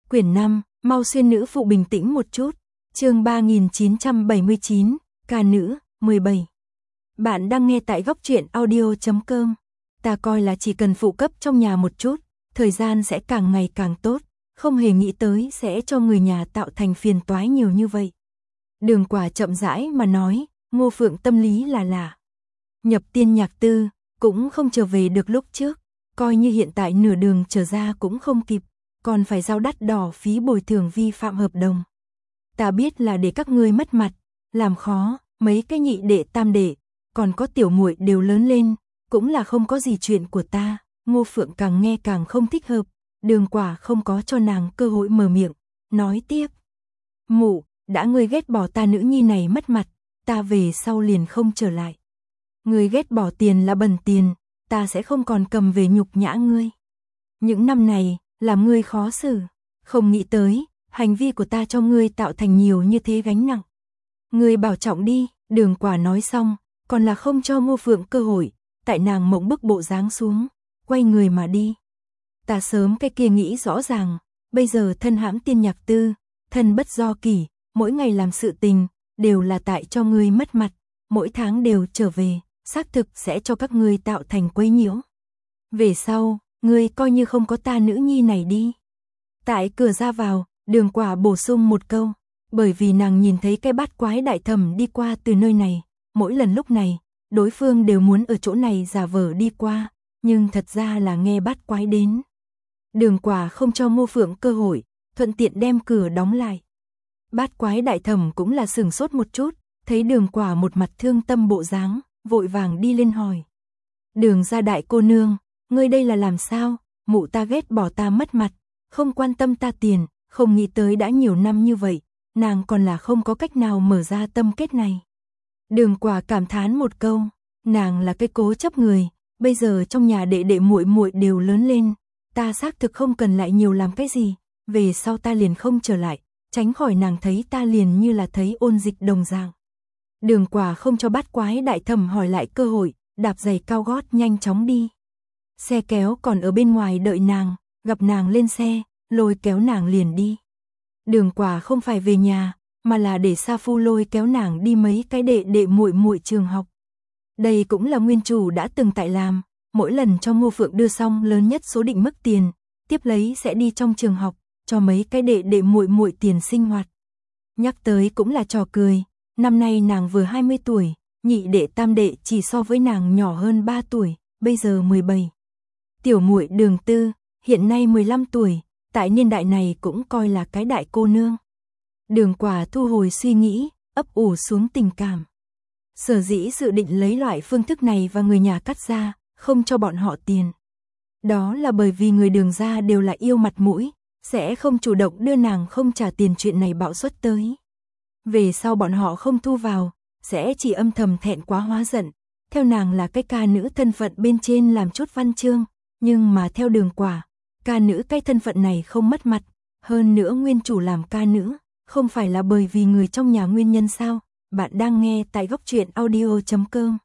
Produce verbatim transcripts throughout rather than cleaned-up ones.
Quyển năm, mau xuyên nữ phụ bình tĩnh một chút. Chương ba nghìn chín trăm bảy mươi chín, ca nữ, mười bảy. Bạn đang nghe tại góc truyện audio chấm com. Ta coi là chỉ cần phụ cấp trong nhà một chút, thời gian sẽ càng ngày càng tốt, không hề nghĩ tới sẽ cho người nhà tạo thành phiền toái nhiều như vậy. Đường Quả chậm rãi mà nói, Ngô Phượng tâm lý là lạ. Nhập tiên nhạc tư, cũng không trở về được lúc trước, coi như hiện tại nửa đường trở ra cũng không kịp, còn phải giao đắt đỏ phí bồi thường vi phạm hợp đồng. Ta biết là để các ngươi mất mặt, làm khó, mấy cái nhị đệ tam đệ, còn có tiểu muội đều lớn lên, cũng là không có gì chuyện của ta. Ngô Phượng càng nghe càng không thích hợp, Đường Quả không có cho nàng cơ hội mở miệng, nói tiếp. Mụ, đã ngươi ghét bỏ ta nữ nhi này mất mặt, ta về sau liền không trở lại. Ngươi ghét bỏ tiền là bẩn tiền, ta sẽ không còn cầm về nhục nhã ngươi. Những năm này, làm ngươi khó xử, không nghĩ tới, hành vi của ta cho ngươi tạo thành nhiều như thế gánh nặng. Ngươi bảo trọng đi. Đường Quả nói xong, còn là không cho Ngô Phượng cơ hội, tại nàng mộng bức bộ dáng xuống, quay người mà đi. Ta sớm cái kia nghĩ rõ ràng, bây giờ thân hãm tiên nhạc tư, thân bất do kỷ, mỗi ngày làm sự tình, đều là tại cho ngươi mất mặt, mỗi tháng đều trở về, xác thực sẽ cho các ngươi tạo thành quấy nhiễu. Về sau, ngươi coi như không có ta nữ nhi này đi. Tại cửa ra vào, Đường Quả bổ sung một câu, bởi vì nàng nhìn thấy cái bát quái đại thẩm đi qua từ nơi này, mỗi lần lúc này, đối phương đều muốn ở chỗ này giả vờ đi qua, nhưng thật ra là nghe bát quái đến. Đường Quả không cho Ngô Phượng cơ hội, thuận tiện đem cửa đóng lại. Bát quái đại thẩm cũng là sửng sốt một chút, thấy Đường Quả một mặt thương tâm bộ dáng, vội vàng đi lên hỏi. Đường gia đại cô nương, ngươi đây là làm sao? Mụ ta ghét bỏ ta mất mặt, không quan tâm ta tiền, không nghĩ tới đã nhiều năm như vậy, nàng còn là không có cách nào mở ra tâm kết này. Đường Quả cảm thán một câu, nàng là cái cố chấp người, bây giờ trong nhà đệ đệ muội muội đều lớn lên, ta xác thực không cần lại nhiều làm cái gì, về sau ta liền không trở lại, tránh khỏi nàng thấy ta liền như là thấy ôn dịch đồng dạng. Đường Quả không cho bát quái đại thẩm hỏi lại cơ hội, đạp giày cao gót nhanh chóng đi. Xe kéo còn ở bên ngoài đợi nàng, gặp nàng lên xe, lôi kéo nàng liền đi. Đường Quả không phải về nhà, mà là để Sa Phu lôi kéo nàng đi mấy cái đệ đệ muội muội trường học. Đây cũng là nguyên chủ đã từng tại làm, mỗi lần cho Ngô Phượng đưa xong lớn nhất số định mức tiền, tiếp lấy sẽ đi trong trường học, cho mấy cái đệ đệ muội muội tiền sinh hoạt. Nhắc tới cũng là trò cười, năm nay nàng vừa hai mươi tuổi, nhị đệ tam đệ chỉ so với nàng nhỏ hơn ba tuổi, bây giờ mười bảy. Tiểu muội Đường Tư, hiện nay mười lăm tuổi, tại niên đại này cũng coi là cái đại cô nương. Đường Quả thu hồi suy nghĩ, ấp ủ xuống tình cảm. Sở dĩ dự định lấy loại phương thức này và người nhà cắt ra, không cho bọn họ tiền. Đó là bởi vì người Đường gia đều là yêu mặt mũi, sẽ không chủ động đưa nàng không trả tiền chuyện này bạo suất tới. Về sau bọn họ không thu vào, sẽ chỉ âm thầm thẹn quá hóa giận. Theo nàng là cái ca nữ thân phận bên trên làm chút văn chương, nhưng mà theo Đường Quả, ca nữ cái thân phận này không mất mặt, hơn nữa nguyên chủ làm ca nữ, không phải là bởi vì người trong nhà nguyên nhân sao? Bạn đang nghe tại góc truyện audio chấm com.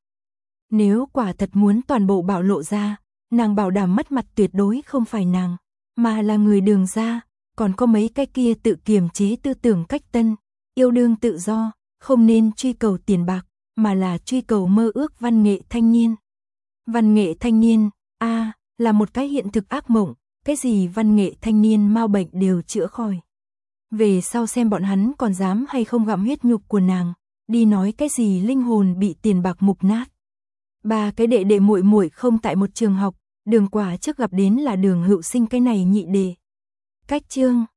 Nếu quả thật muốn toàn bộ bạo lộ ra, nàng bảo đảm mất mặt tuyệt đối không phải nàng, mà là người Đường gia, còn có mấy cái kia tự kiềm chế tư tưởng cách tân, yêu đương tự do, không nên truy cầu tiền bạc, mà là truy cầu mơ ước văn nghệ thanh niên. Văn nghệ thanh niên, a à, là một cái hiện thực ác mộng, cái gì văn nghệ thanh niên mau bệnh đều chữa khỏi. Về sau xem bọn hắn còn dám hay không gặm huyết nhục của nàng, đi nói cái gì linh hồn bị tiền bạc mục nát. Ba cái đệ đệ muội muội không tại một trường học, Đường Quả trước gặp đến là Đường Hữu Sinh cái này nhị đệ. Cách chương